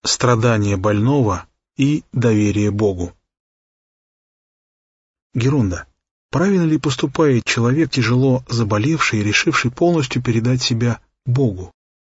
страдание больного и доверие Богу. Герунда. Правильно ли поступает человек, тяжело заболевший и решивший полностью передать себя Богу?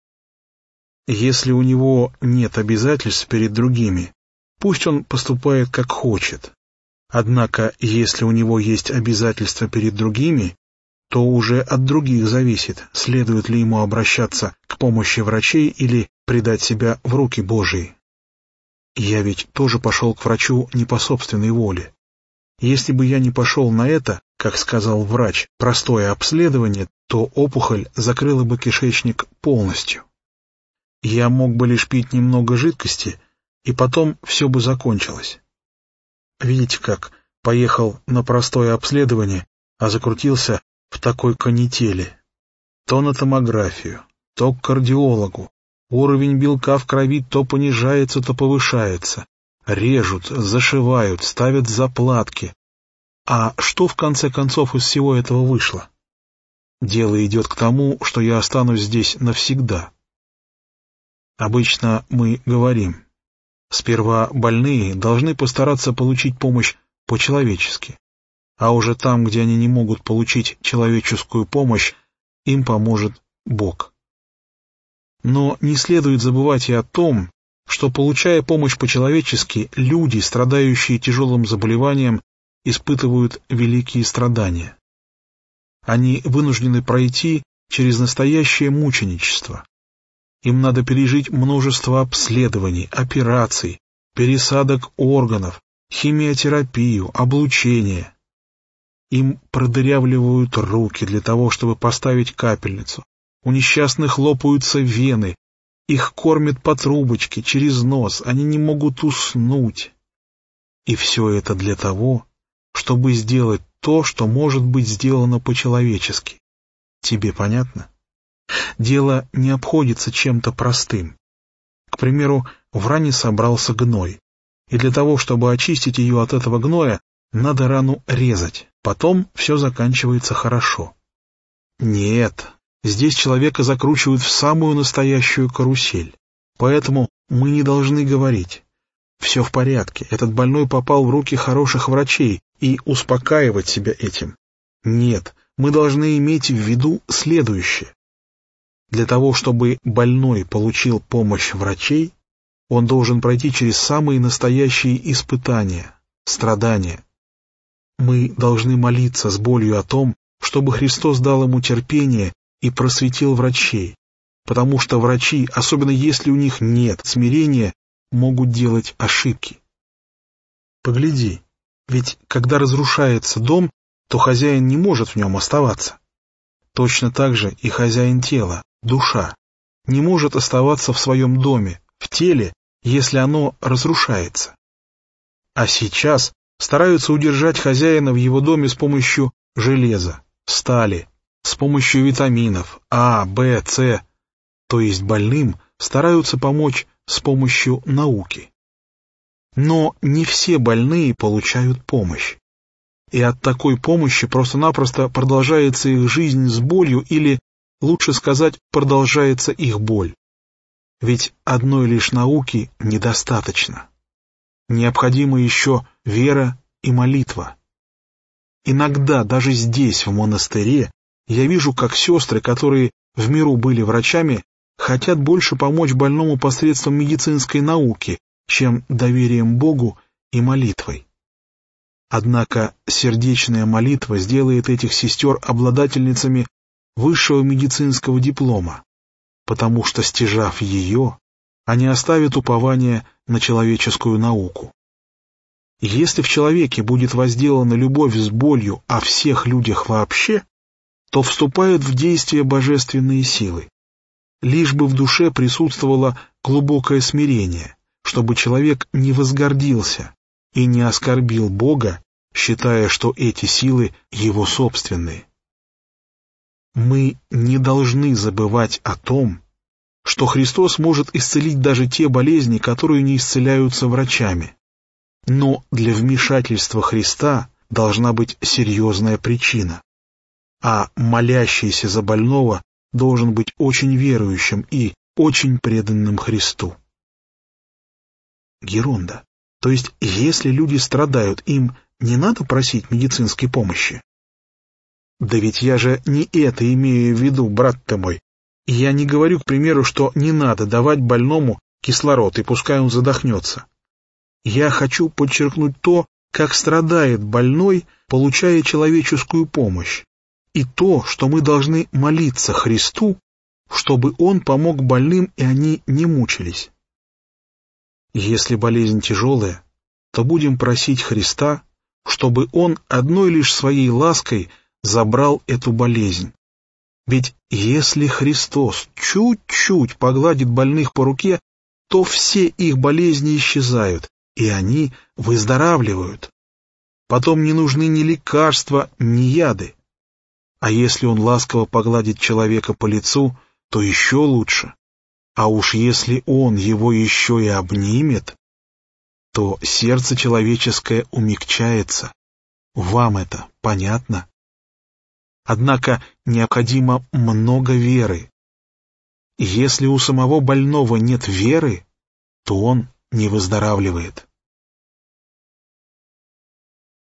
Если у него нет обязательств перед другими, пусть он поступает как хочет. Однако, если у него есть обязательства перед другими, то уже от других зависит, следует ли ему обращаться к помощи врачей или предать себя в руки Божии. Я ведь тоже пошел к врачу не по собственной воле. Если бы я не пошел на это, как сказал врач, простое обследование, то опухоль закрыла бы кишечник полностью. Я мог бы лишь пить немного жидкости, и потом все бы закончилось. Видите как, поехал на простое обследование, а закрутился в такой канители. То на томографию, то к кардиологу. Уровень белка в крови то понижается, то повышается. Режут, зашивают, ставят заплатки. А что в конце концов из всего этого вышло? Дело идет к тому, что я останусь здесь навсегда. Обычно мы говорим, сперва больные должны постараться получить помощь по-человечески, а уже там, где они не могут получить человеческую помощь, им поможет Бог. Но не следует забывать и о том, что, получая помощь по-человечески, люди, страдающие тяжелым заболеванием, испытывают великие страдания. Они вынуждены пройти через настоящее мученичество. Им надо пережить множество обследований, операций, пересадок органов, химиотерапию, облучение. Им продырявливают руки для того, чтобы поставить капельницу. У несчастных лопаются вены, их кормят по трубочке, через нос, они не могут уснуть. И все это для того, чтобы сделать то, что может быть сделано по-человечески. Тебе понятно? Дело не обходится чем-то простым. К примеру, в ране собрался гной, и для того, чтобы очистить ее от этого гноя, надо рану резать, потом все заканчивается хорошо. Нет, здесь человека закручивают в самую настоящую карусель, поэтому мы не должны говорить: все в порядке, этот больной попал в руки хороших врачей, и успокаивать себя этим. Нет, мы должны иметь в виду следующее. Для того, чтобы больной получил помощь врачей, он должен пройти через самые настоящие испытания, страдания. Мы должны молиться с болью о том, чтобы Христос дал ему терпение и просветил врачей, потому что врачи, особенно если у них нет смирения, могут делать ошибки. Погляди, ведь когда разрушается дом, то хозяин не может в нем оставаться. Точно так же и хозяин тела, душа, не может оставаться в своем доме, в теле, если оно разрушается. А сейчас стараются удержать хозяина в его доме с помощью железа, стали, с помощью витаминов А, В, С, то есть больным стараются помочь с помощью науки. Но не все больные получают помощь. И от такой помощи просто-напросто продолжается их жизнь с болью или, лучше сказать, продолжается их боль. Ведь одной лишь науки недостаточно. Необходима еще вера и молитва. Иногда даже здесь, в монастыре, я вижу, как сестры, которые в миру были врачами, хотят больше помочь больному посредством медицинской науки, чем доверием Богу и молитвой. Однако сердечная молитва сделает этих сестер обладательницами высшего медицинского диплома, потому что, стяжав ее, они оставят упование на человеческую науку. Если в человеке будет возделана любовь с болью о всех людях вообще, то вступают в действие божественные силы. Лишь бы в душе присутствовало глубокое смирение, чтобы человек не возгордился и не оскорбил Бога, считая, что эти силы его собственные. Мы не должны забывать о том, что Христос может исцелить даже те болезни, которые не исцеляются врачами. Но для вмешательства Христа должна быть серьезная причина, а молящийся за больного должен быть очень верующим и очень преданным Христу. Ерунда. То есть, если люди страдают, им не надо просить медицинской помощи? Да ведь я же не это имею в виду, брат ты мой. Я не говорю, к примеру, что не надо давать больному кислород, и пускай он задохнется. Я хочу подчеркнуть то, как страдает больной, получая человеческую помощь, и то, что мы должны молиться Христу, чтобы Он помог больным, и они не мучились. Если болезнь тяжелая, то будем просить Христа, чтобы Он одной лишь своей лаской забрал эту болезнь. Ведь если Христос чуть-чуть погладит больных по руке, то все их болезни исчезают, и они выздоравливают. Потом не нужны ни лекарства, ни яды. А если Он ласково погладит человека по лицу, то еще лучше. А уж если Он его еще и обнимет, то сердце человеческое умягчается. Вам это понятно? Однако необходимо много веры. Если у самого больного нет веры, то он не выздоравливает.